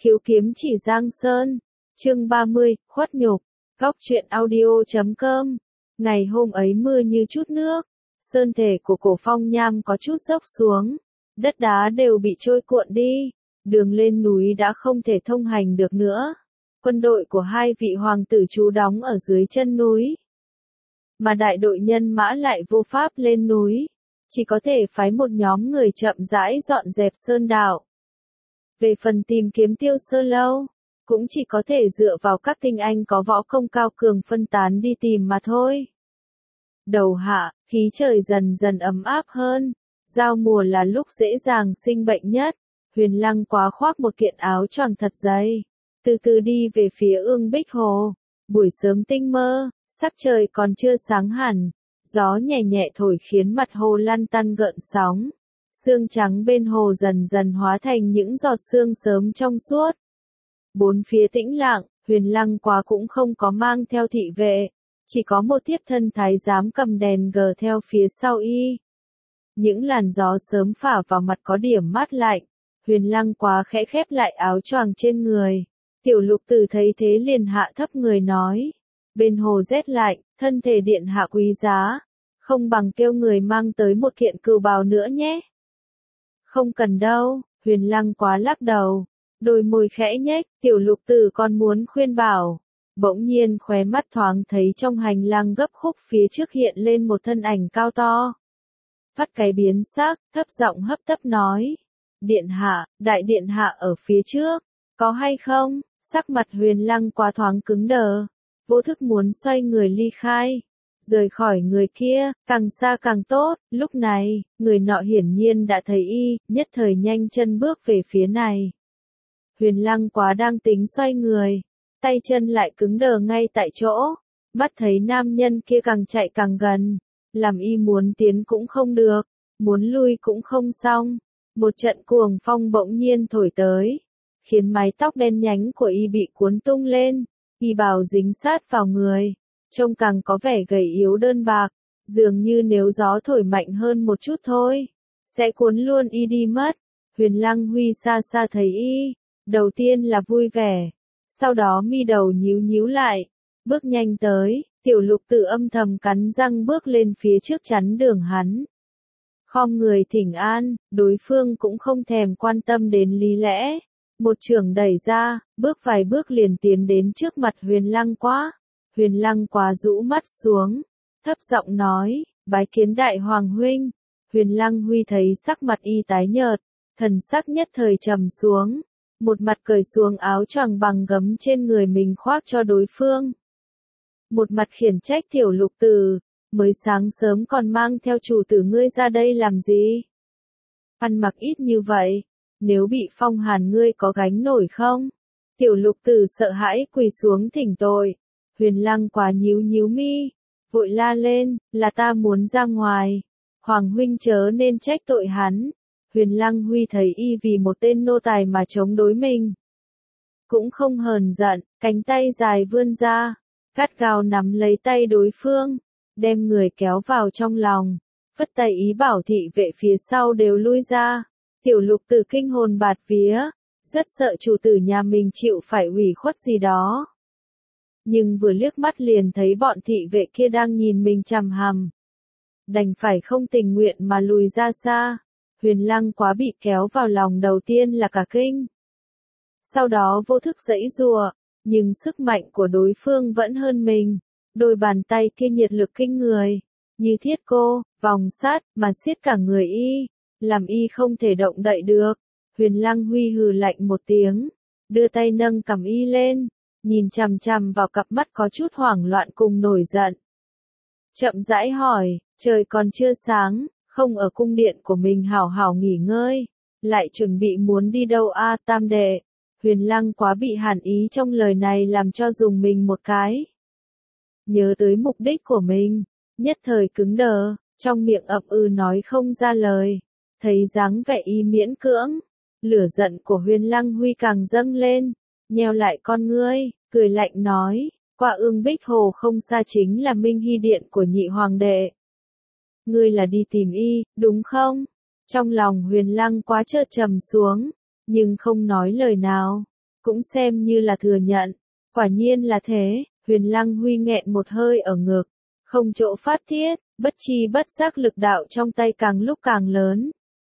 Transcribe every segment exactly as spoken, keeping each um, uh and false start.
Khiếu kiếm chỉ Giang Sơn, chương ba mươi, khuất nhục, góc truyện audio chấm com. Ngày hôm ấy mưa như chút nước, sơn thể của cổ phong nham có chút dốc xuống, đất đá đều bị trôi cuộn đi, đường lên núi đã không thể thông hành được nữa. Quân đội của hai vị hoàng tử trú đóng ở dưới chân núi, mà đại đội nhân mã lại vô pháp lên núi, chỉ có thể phái một nhóm người chậm rãi dọn dẹp sơn đạo. Về phần tìm kiếm Tiêu Sơ Lâu, cũng chỉ có thể dựa vào các tinh anh có võ công cao cường phân tán đi tìm mà thôi. Đầu hạ, khí trời dần dần ấm áp hơn, giao mùa là lúc dễ dàng sinh bệnh nhất. Huyền Lăng Quá khoác một kiện áo choàng thật dày, từ từ đi về phía Ương Bích Hồ. Buổi sớm tinh mơ, sắc trời còn chưa sáng hẳn, gió nhẹ nhẹ thổi khiến mặt hồ lăn tăn gợn sóng. Sương trắng bên hồ dần dần hóa thành những giọt sương sớm trong suốt. Bốn phía tĩnh lặng, Huyền Lăng Quá cũng không có mang theo thị vệ, chỉ có một thiếp thân thái giám cầm đèn gờ theo phía sau y. Những làn gió sớm phả vào mặt có điểm mát lạnh, Huyền Lăng Quá khẽ khép lại áo choàng trên người. Tiểu Lục Tử thấy thế liền hạ thấp người nói, bên hồ rét lạnh, thân thể điện hạ quý giá, không bằng kêu người mang tới một kiện cừu bào nữa nhé. Không cần đâu, Huyền Lăng Quá lắc đầu, đôi môi khẽ nhếch. Tiểu Lục Tử còn muốn khuyên bảo, bỗng nhiên khóe mắt thoáng thấy trong hành lang gấp khúc phía trước hiện lên một thân ảnh cao to. Phát cái biến sắc, thấp giọng hấp tấp nói, điện hạ, đại điện hạ ở phía trước, có hay không? Sắc mặt Huyền Lăng Quá thoáng cứng đờ, vô thức muốn xoay người ly khai, rời khỏi người kia, càng xa càng tốt. Lúc này, người nọ hiển nhiên đã thấy y, nhất thời nhanh chân bước về phía này. Huyền Lăng Quá đang tính xoay người, tay chân lại cứng đờ ngay tại chỗ, mắt thấy nam nhân kia càng chạy càng gần, làm y muốn tiến cũng không được, muốn lui cũng không xong. Một trận cuồng phong bỗng nhiên thổi tới, khiến mái tóc đen nhánh của y bị cuốn tung lên, y bào dính sát vào người, trông càng có vẻ gầy yếu đơn bạc, dường như nếu gió thổi mạnh hơn một chút thôi, sẽ cuốn luôn y đi mất. Huyền Lăng Huy xa xa thấy y, đầu tiên là vui vẻ, sau đó mi đầu nhíu nhíu lại, bước nhanh tới. Tiểu Lục Tử âm thầm cắn răng bước lên phía trước chắn đường hắn. Khom người thỉnh an, đối phương cũng không thèm quan tâm đến lý lẽ. Một chưởng đẩy ra, bước vài bước liền tiến đến trước mặt Huyền Lăng Quá. Huyền Lăng Quá rũ mắt xuống, thấp giọng nói, bái kiến đại hoàng huynh. Huyền Lăng Huy thấy sắc mặt y tái nhợt, thần sắc nhất thời trầm xuống, một mặt cởi xuống áo choàng bằng gấm trên người mình khoác cho đối phương. Một mặt khiển trách Tiểu Lục Tử, mới sáng sớm còn mang theo chủ tử ngươi ra đây làm gì? Ăn mặc ít như vậy, nếu bị phong hàn ngươi có gánh nổi không? Tiểu Lục Tử sợ hãi quỳ xuống thỉnh tội. Huyền Lăng Quá nhíu nhíu mi, vội la lên, là ta muốn ra ngoài. Hoàng huynh chớ nên trách tội hắn. Huyền Lăng Huy thấy y vì một tên nô tài mà chống đối mình, cũng không hờn giận, cánh tay dài vươn ra, gắt gao nắm lấy tay đối phương, đem người kéo vào trong lòng, phất tay ý bảo thị vệ phía sau đều lui ra. Tiểu Lục Tử kinh hồn bạt vía, rất sợ chủ tử nhà mình chịu phải ủy khuất gì đó. Nhưng vừa liếc mắt liền thấy bọn thị vệ kia đang nhìn mình chằm hằm, đành phải không tình nguyện mà lùi ra xa. Huyền Lăng Quá bị kéo vào lòng đầu tiên là cả kinh, sau đó vô thức giãy giụa, nhưng sức mạnh của đối phương vẫn hơn mình. Đôi bàn tay kia nhiệt lực kinh người, như thiết cô, vòng sát, mà siết cả người y, làm y không thể động đậy được. Huyền Lăng Huy hừ lạnh một tiếng, đưa tay nâng cằm y lên, nhìn chằm chằm vào cặp mắt có chút hoảng loạn cùng nổi giận. Chậm rãi hỏi, trời còn chưa sáng, không ở cung điện của mình hảo hảo nghỉ ngơi, lại chuẩn bị muốn đi đâu a à, tam đệ? Huyền Lăng Quá bị hàn ý trong lời này làm cho dùng mình một cái. Nhớ tới mục đích của mình, nhất thời cứng đờ, trong miệng ậm ừ nói không ra lời. Thấy dáng vẻ y miễn cưỡng, lửa giận của Huyền Lăng Huy càng dâng lên, nheo lại con ngươi, cười lạnh nói, qua Ương Bích Hồ không xa chính là Minh Hy điện của nhị hoàng đệ. Ngươi là đi tìm y, đúng không? Trong lòng Huyền Lăng Quá chợt trầm xuống, nhưng không nói lời nào. cũng xem như là thừa nhận. Quả nhiên là thế, Huyền Lăng Huy nghẹn một hơi ở ngực, không chỗ phát tiết, bất chi bất giác lực đạo trong tay càng lúc càng lớn.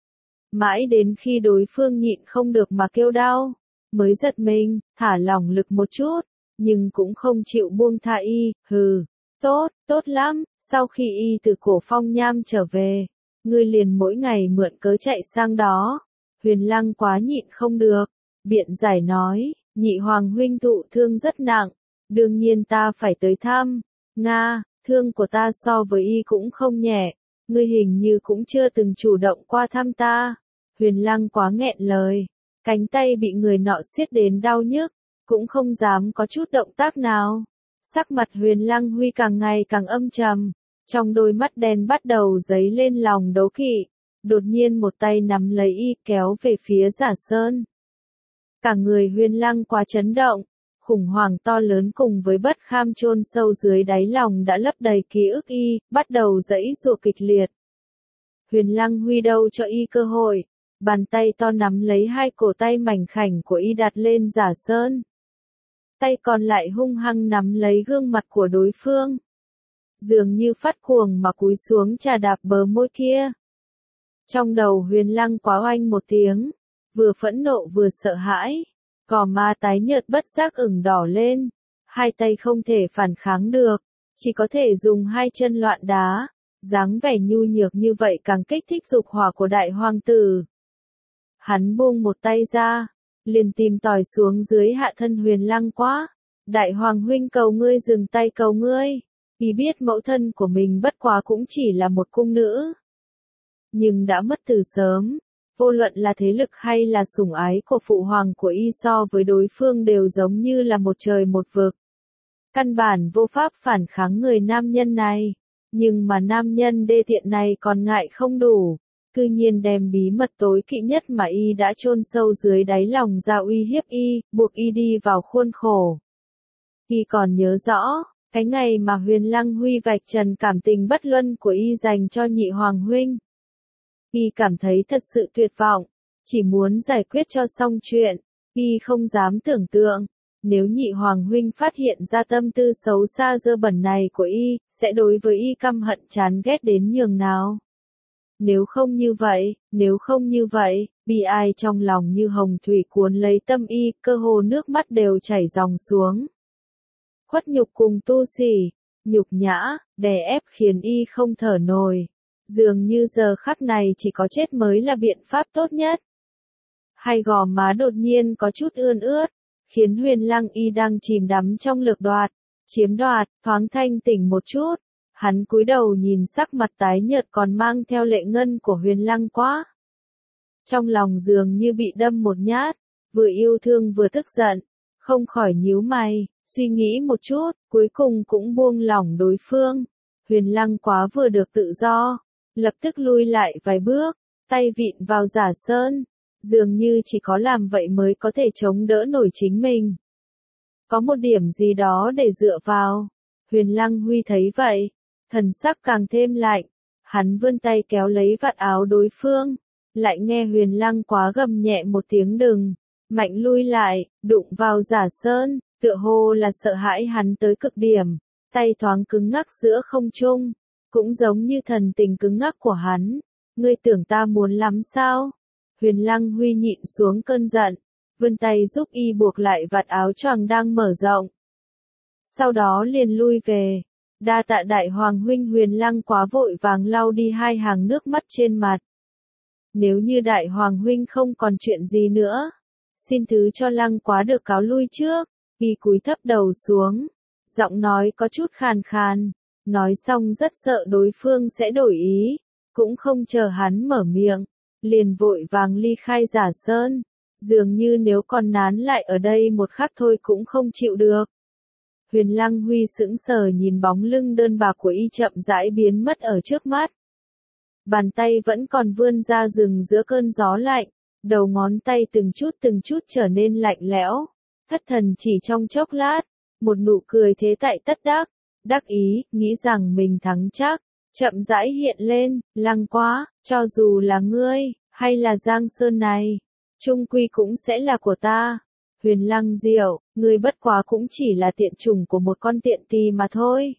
Mãi đến khi đối phương nhịn không được mà kêu đau, mới giật mình, thả lỏng lực một chút, nhưng cũng không chịu buông tha y, hừ, tốt, tốt lắm, sau khi y từ Cổ Phong Nham trở về, ngươi liền mỗi ngày mượn cớ chạy sang đó. Huyền Lăng quá nhịn không được, biện giải nói, nhị hoàng huynh thụ thương rất nặng, đương nhiên ta phải tới thăm. Nga, thương của ta so với y cũng không nhẹ, ngươi hình như cũng chưa từng chủ động qua thăm ta. Huyền Lăng quá nghẹn lời, cánh tay bị người nọ siết đến đau nhức, cũng không dám có chút động tác nào. Sắc mặt Huyền Lăng Huy càng ngày càng âm trầm, trong đôi mắt đen bắt đầu dấy lên lòng đố kỵ, đột nhiên một tay nắm lấy y kéo về phía Giả Sơn. Cả người Huyền Lăng quá chấn động, khủng hoảng to lớn cùng với bất kham chôn sâu dưới đáy lòng đã lấp đầy ký ức y, bắt đầu giãy giụa kịch liệt. Huyền Lăng Huy đâu cho y cơ hội, bàn tay to nắm lấy hai cổ tay mảnh khảnh của y đặt lên Giả Sơn. Tay còn lại hung hăng nắm lấy gương mặt của đối phương, dường như phát cuồng mà cúi xuống chà đạp bờ môi kia. Trong đầu Huyền Lăng quá oanh một tiếng, vừa phẫn nộ vừa sợ hãi, gò má tái nhợt bất giác ửng đỏ lên, hai tay không thể phản kháng được, chỉ có thể dùng hai chân loạn đá, dáng vẻ nhu nhược như vậy càng kích thích dục hỏa của đại hoàng tử. Hắn buông một tay ra, liền tìm tòi xuống dưới hạ thân Huyền Lăng quá. Đại hoàng huynh cầu ngươi dừng tay cầu ngươi, vì biết mẫu thân của mình bất quá cũng chỉ là một cung nữ, nhưng đã mất từ sớm, vô luận là thế lực hay là sủng ái của phụ hoàng của y so với đối phương đều giống như là một trời một vực. Căn bản vô pháp phản kháng người nam nhân này, nhưng mà nam nhân đê tiện này còn ngại không đủ, cư nhiên đem bí mật tối kỵ nhất mà y đã chôn sâu dưới đáy lòng ra uy hiếp y, buộc y đi vào khuôn khổ. Y còn nhớ rõ, cái ngày mà Huyền Lăng Huy vạch trần cảm tình bất luân của y dành cho nhị hoàng huynh. Y cảm thấy thật sự tuyệt vọng, chỉ muốn giải quyết cho xong chuyện, y không dám tưởng tượng, nếu nhị hoàng huynh phát hiện ra tâm tư xấu xa dơ bẩn này của y, sẽ đối với y căm hận chán ghét đến nhường nào. Nếu không như vậy, nếu không như vậy, bi ai trong lòng như hồng thủy cuốn lấy tâm y, cơ hồ nước mắt đều chảy ròng xuống. Khuất nhục cùng tu sỉ, nhục nhã, đè ép khiến y không thở nổi. Dường như giờ khắc này chỉ có chết mới là biện pháp tốt nhất. Hai gò má đột nhiên có chút ươn ướt, khiến Huyền Lăng y đang chìm đắm trong lược đoạt, chiếm đoạt, thoáng thanh tỉnh một chút. Hắn cúi đầu nhìn sắc mặt tái nhợt còn mang theo lệ ngân của Huyền Lăng quá. Trong lòng dường như bị đâm một nhát, vừa yêu thương vừa tức giận, không khỏi nhíu mày, suy nghĩ một chút, cuối cùng cũng buông lỏng đối phương. Huyền Lăng quá vừa được tự do, lập tức lui lại vài bước, tay vịn vào Giả Sơn, dường như chỉ có làm vậy mới có thể chống đỡ nổi chính mình. Có một điểm gì đó để dựa vào. Huyền Lăng Huy thấy vậy, thần sắc càng thêm lạnh, hắn vươn tay kéo lấy vạt áo đối phương, lại nghe Huyền Lăng quá gầm nhẹ một tiếng đừng, mạnh lui lại, đụng vào Giả Sơn, tựa hồ là sợ hãi hắn tới cực điểm, tay thoáng cứng ngắc giữa không trung, cũng giống như thần tình cứng ngắc của hắn. Ngươi tưởng ta muốn lắm sao? Huyền Lăng Huy nhịn xuống cơn giận, vươn tay giúp y buộc lại vạt áo choàng đang mở rộng. Sau đó liền lui về. Đa tạ đại hoàng huynh. Huyền Lăng quá vội vàng lau đi hai hàng nước mắt trên mặt. Nếu như đại hoàng huynh không còn chuyện gì nữa, xin thứ cho Lăng quá được cáo lui trước. Y cúi thấp đầu xuống, giọng nói có chút khàn khàn, nói xong rất sợ đối phương sẽ đổi ý, cũng không chờ hắn mở miệng, liền vội vàng ly khai Giả Sơn, dường như nếu còn nán lại ở đây một khắc thôi cũng không chịu được. Huyền Lăng Huy sững sờ nhìn bóng lưng đơn bạc của y chậm rãi biến mất ở trước mắt. Bàn tay vẫn còn vươn ra rừng giữa cơn gió lạnh, đầu ngón tay từng chút từng chút trở nên lạnh lẽo. Thất thần chỉ trong chốc lát, một nụ cười thế tại tất đắc, đắc ý, nghĩ rằng mình thắng chắc, chậm rãi hiện lên. Lăng quá, cho dù là ngươi, hay là Giang Sơn này, chung quy cũng sẽ là của ta. Huyền Lăng Diệu, ngươi bất quá cũng chỉ là tiện chủng của một con tiện tỳ mà thôi.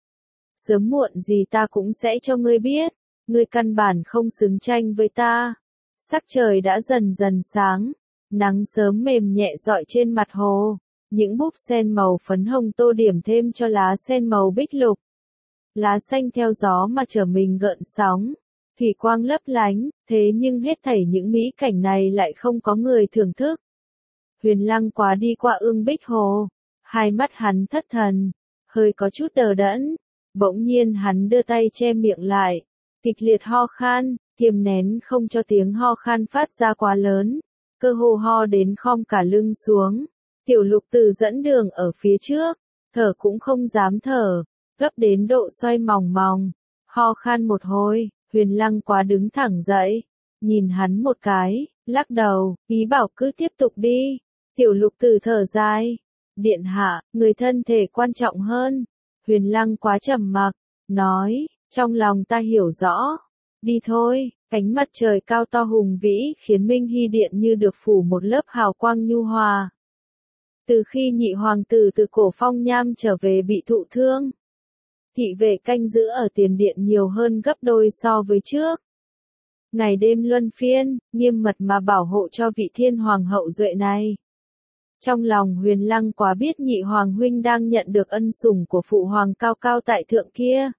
Sớm muộn gì ta cũng sẽ cho ngươi biết, ngươi căn bản không xứng tranh với ta. Sắc trời đã dần dần sáng, nắng sớm mềm nhẹ rọi trên mặt hồ, những búp sen màu phấn hồng tô điểm thêm cho lá sen màu bích lục. Lá xanh theo gió mà trở mình gợn sóng, thủy quang lấp lánh, thế nhưng hết thảy những mỹ cảnh này lại không có người thưởng thức. Huyền Lăng Quá đi qua ương bích hồ, hai mắt hắn thất thần, hơi có chút đờ đẫn, bỗng nhiên hắn đưa tay che miệng lại, kịch liệt ho khan, kiềm nén không cho tiếng ho khan phát ra quá lớn, cơ hồ ho đến khom cả lưng xuống. Tiểu Lục Tử dẫn đường ở phía trước, thở cũng không dám thở, gấp đến độ xoay mòng mòng, ho khan một hồi, Huyền Lăng Quá đứng thẳng dậy, nhìn hắn một cái, lắc đầu, ý bảo cứ tiếp tục đi. Tiểu Lục Tử thở dài, điện hạ, người thân thể quan trọng hơn. Huyền Lăng Quá trầm mặc, nói, trong lòng ta hiểu rõ. Đi thôi, cánh mặt trời cao to hùng vĩ khiến Minh Hy Điện như được phủ một lớp hào quang nhu hòa. Từ khi nhị hoàng tử từ Cổ Phong Nham trở về bị thụ thương, thị vệ canh giữ ở tiền điện nhiều hơn gấp đôi so với trước. Ngày đêm luân phiên, nghiêm mật mà bảo hộ cho vị thiên hoàng hậu duệ này. Trong lòng Huyền Lăng Quá biết nhị hoàng huynh đang nhận được ân sủng của phụ hoàng cao cao tại thượng kia.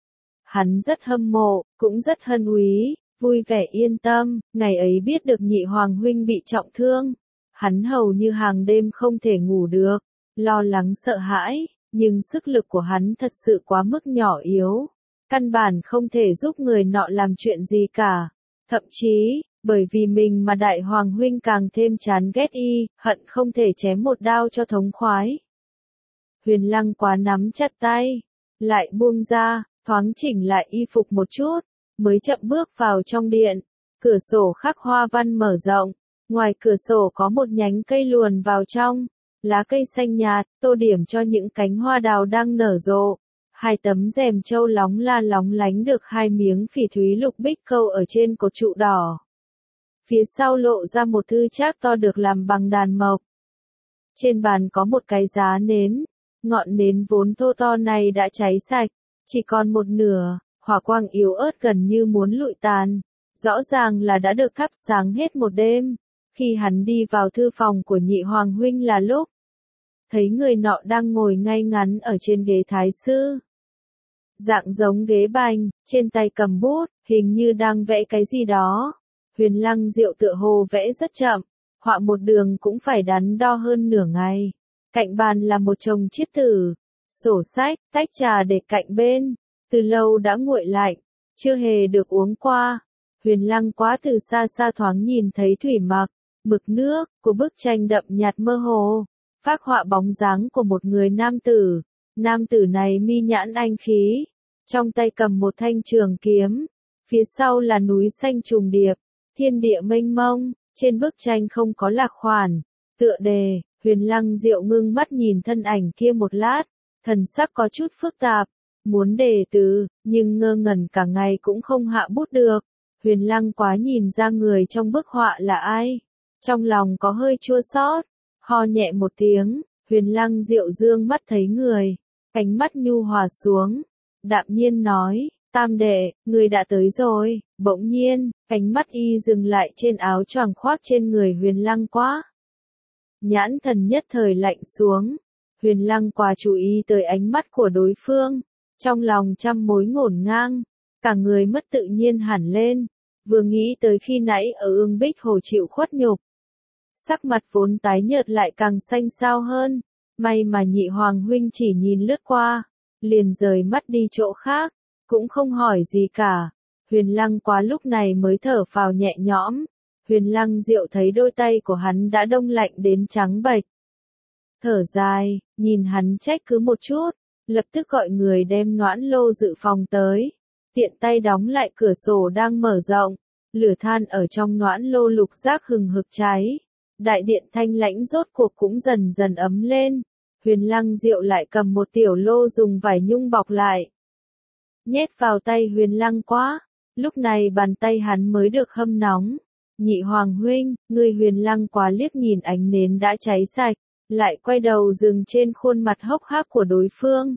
Hắn rất hâm mộ, cũng rất hân úy, vui vẻ yên tâm, ngày ấy biết được nhị hoàng huynh bị trọng thương. Hắn hầu như hàng đêm không thể ngủ được, lo lắng sợ hãi, nhưng sức lực của hắn thật sự quá mức nhỏ yếu. Căn bản không thể giúp người nọ làm chuyện gì cả. Thậm chí, bởi vì mình mà đại hoàng huynh càng thêm chán ghét y, hận không thể chém một đao cho thống khoái. Huyền Lăng Quá nắm chặt tay, lại buông ra, thoáng chỉnh lại y phục một chút, mới chậm bước vào trong điện. Cửa sổ khắc hoa văn mở rộng, ngoài cửa sổ có một nhánh cây luồn vào trong, lá cây xanh nhạt, tô điểm cho những cánh hoa đào đang nở rộ. Hai tấm rèm châu lóng la lóng lánh được hai miếng phỉ thúy lục bích câu ở trên cột trụ đỏ. Phía sau lộ ra một thư trác to được làm bằng đàn mộc. Trên bàn có một cái giá nến, ngọn nến vốn thô to này đã cháy sạch, chỉ còn một nửa, hỏa quang yếu ớt gần như muốn lụi tàn. Rõ ràng là đã được thắp sáng hết một đêm. Khi hắn đi vào thư phòng của nhị hoàng huynh là lúc thấy người nọ đang ngồi ngay ngắn ở trên ghế thái sư. Dạng giống ghế bành, trên tay cầm bút, hình như đang vẽ cái gì đó. Huyền Lăng Diệu tựa hồ vẽ rất chậm, họa một đường cũng phải đắn đo hơn nửa ngày. Cạnh bàn là một chồng chiết tử, sổ sách, tách trà để cạnh bên, từ lâu đã nguội lạnh, chưa hề được uống qua. Huyền Lăng Quá từ xa xa thoáng nhìn thấy thủy mặc, mực nước, của bức tranh đậm nhạt mơ hồ, phác họa bóng dáng của một người nam tử. Nam tử này mi nhãn anh khí, trong tay cầm một thanh trường kiếm, phía sau là núi xanh trùng điệp, thiên địa mênh mông, trên bức tranh không có lạc khoản, tựa đề. Huyền Lăng Diệu ngưng mắt nhìn thân ảnh kia một lát, thần sắc có chút phức tạp, muốn đề từ, nhưng ngơ ngẩn cả ngày cũng không hạ bút được. Huyền Lăng Quá nhìn ra người trong bức họa là ai, trong lòng có hơi chua xót, ho nhẹ một tiếng. Huyền Lăng Diệu dương mắt thấy người, ánh mắt nhu hòa xuống, đạm nhiên nói, tam đệ, người đã tới rồi. Bỗng nhiên, ánh mắt y dừng lại trên áo choàng khoác trên người Huyền Lăng Quá. Nhãn thần nhất thời lạnh xuống, Huyền Lăng Quá chú ý tới ánh mắt của đối phương, trong lòng trăm mối ngổn ngang, cả người mất tự nhiên hẳn lên, vừa nghĩ tới khi nãy ở ương bích hồ chịu khuất nhục. Sắc mặt vốn tái nhợt lại càng xanh xao hơn, may mà nhị hoàng huynh chỉ nhìn lướt qua, liền rời mắt đi chỗ khác, cũng không hỏi gì cả. Huyền Lăng Quá lúc này mới thở phào nhẹ nhõm. Huyền Lăng Diệu thấy đôi tay của hắn đã đông lạnh đến trắng bệch. Thở dài, nhìn hắn trách cứ một chút, lập tức gọi người đem noãn lô dự phòng tới, tiện tay đóng lại cửa sổ đang mở rộng, lửa than ở trong noãn lô lục giác hừng hực cháy. Đại điện thanh lãnh rốt cuộc cũng dần dần ấm lên. Huyền Lăng Diệu lại cầm một tiểu lô dùng vải nhung bọc lại, nhét vào tay Huyền Lăng Quá. Lúc này bàn tay hắn mới được hâm nóng, Nhị Hoàng huynh, người Huyền Lăng Quá liếc nhìn ánh nến đã cháy sạch, lại quay đầu dừng trên khuôn mặt hốc hác của đối phương.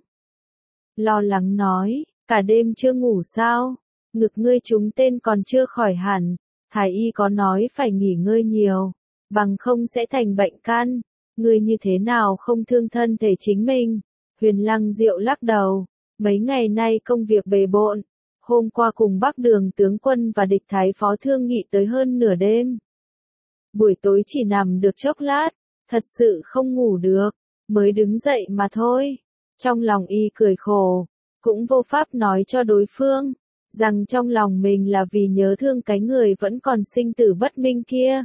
Lo lắng nói, cả đêm chưa ngủ sao? Ngực ngươi trúng tên còn chưa khỏi hẳn, thái y có nói phải nghỉ ngơi nhiều, bằng không sẽ thành bệnh căn. Ngươi như thế nào không thương thân thể chính mình? Huyền Lăng Diệu lắc đầu, mấy ngày nay công việc bề bộn, hôm qua cùng Bắc Đường tướng quân và địch thái phó thương nghị tới hơn nửa đêm. Buổi tối chỉ nằm được chốc lát, thật sự không ngủ được, mới đứng dậy mà thôi. Trong lòng y cười khổ, cũng vô pháp nói cho đối phương, rằng trong lòng mình là vì nhớ thương cái người vẫn còn sinh tử bất minh kia.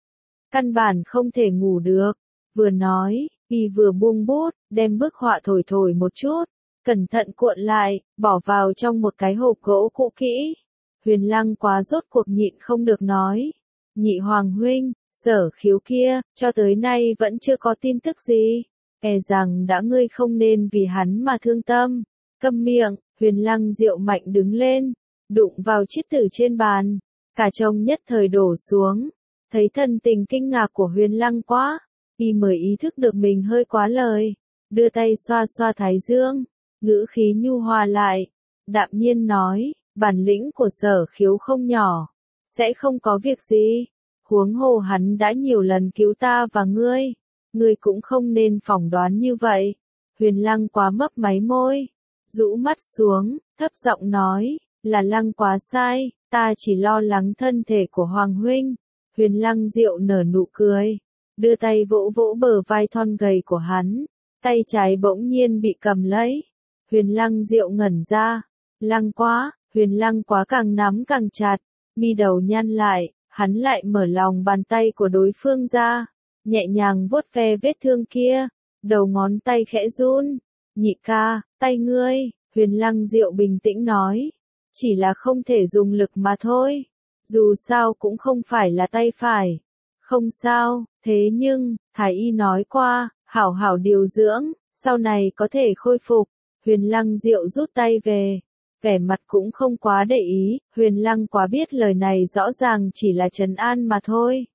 Căn bản không thể ngủ được, vừa nói, y vừa buông bút, đem bức họa thổi thổi một chút, cẩn thận cuộn lại, bỏ vào trong một cái hộp gỗ cũ kỹ. Huyền Lăng Quá rốt cuộc nhịn không được nói, Nhị Hoàng huynh, Sở Khiếu kia, cho tới nay vẫn chưa có tin tức gì, e rằng đã ngươi không nên vì hắn mà thương tâm. Câm miệng. Huyền Lăng Diệu mạnh đứng lên, đụng vào chiếc tử trên bàn, cả trông nhất thời đổ xuống. Thấy thần tình kinh ngạc của Huyền Lăng Quá, y mới ý thức được mình hơi quá lời, đưa tay xoa xoa thái dương, ngữ khí nhu hòa lại, đạm nhiên nói, bản lĩnh của Sở Khiếu không nhỏ, sẽ không có việc gì, huống hồ hắn đã nhiều lần cứu ta và ngươi, ngươi cũng không nên phỏng đoán như vậy. Huyền Lăng Quá mấp máy môi, rũ mắt xuống, thấp giọng nói, là Lăng Quá sai, ta chỉ lo lắng thân thể của Hoàng huynh. Huyền Lăng Diệu nở nụ cười, đưa tay vỗ vỗ bờ vai thon gầy của hắn, tay trái bỗng nhiên bị cầm lấy. Huyền Lăng Diệu ngẩn ra, Lăng Quá, Huyền Lăng Quá càng nắm càng chặt, mi đầu nhăn lại, hắn lại mở lòng bàn tay của đối phương ra, nhẹ nhàng vuốt ve vết thương kia, đầu ngón tay khẽ run. Nhị ca, tay ngươi. Huyền Lăng Diệu bình tĩnh nói, chỉ là không thể dùng lực mà thôi, dù sao cũng không phải là tay phải. Không sao, thế nhưng, thái y nói qua, hảo hảo điều dưỡng, sau này có thể khôi phục. Huyền Lăng Diệu rút tay về, vẻ mặt cũng không quá để ý. Huyền Lăng Quá biết lời này rõ ràng chỉ là trấn an mà thôi,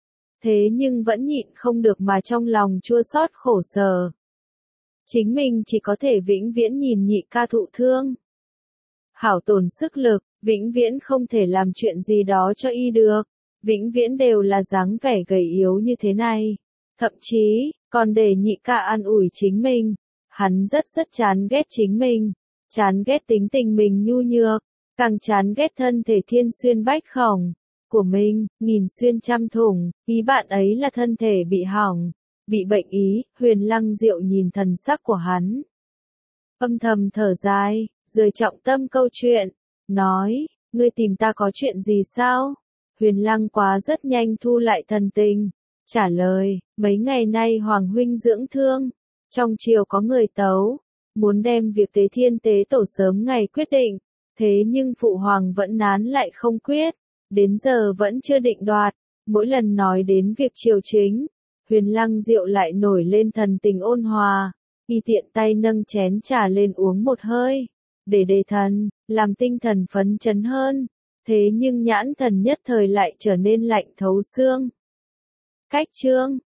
thế nhưng vẫn nhịn không được mà trong lòng chua xót khổ sở. Chính mình chỉ có thể vĩnh viễn nhìn nhị ca thụ thương, hảo tổn sức lực, vĩnh viễn không thể làm chuyện gì đó cho y được, vĩnh viễn đều là dáng vẻ gầy yếu như thế này, thậm chí còn để nhị ca an ủi chính mình. Hắn rất rất chán ghét chính mình, chán ghét tính tình mình nhu nhược, càng chán ghét thân thể thiên xuyên bách khổng của mình, nghìn xuyên trăm thủng. Ý bạn ấy là thân thể bị hỏng, bị bệnh ý. Huyền Lăng Diệu nhìn thần sắc của hắn, âm thầm thở dài, rời trọng tâm câu chuyện, nói, ngươi tìm ta có chuyện gì sao? Huyền Lăng Quá rất nhanh thu lại thần tình, trả lời, mấy ngày nay Hoàng huynh dưỡng thương, trong triều có người tấu, muốn đem việc tế thiên tế tổ sớm ngày quyết định, thế nhưng Phụ Hoàng vẫn nán lại không quyết, đến giờ vẫn chưa định đoạt. Mỗi lần nói đến việc triều chính, Huyền Lăng Diệu lại nổi lên thần tình ôn hòa, y tiện tay nâng chén trà lên uống một hơi, để đề thần, làm tinh thần phấn chấn hơn, thế nhưng nhãn thần nhất thời lại trở nên lạnh thấu xương. Cách chương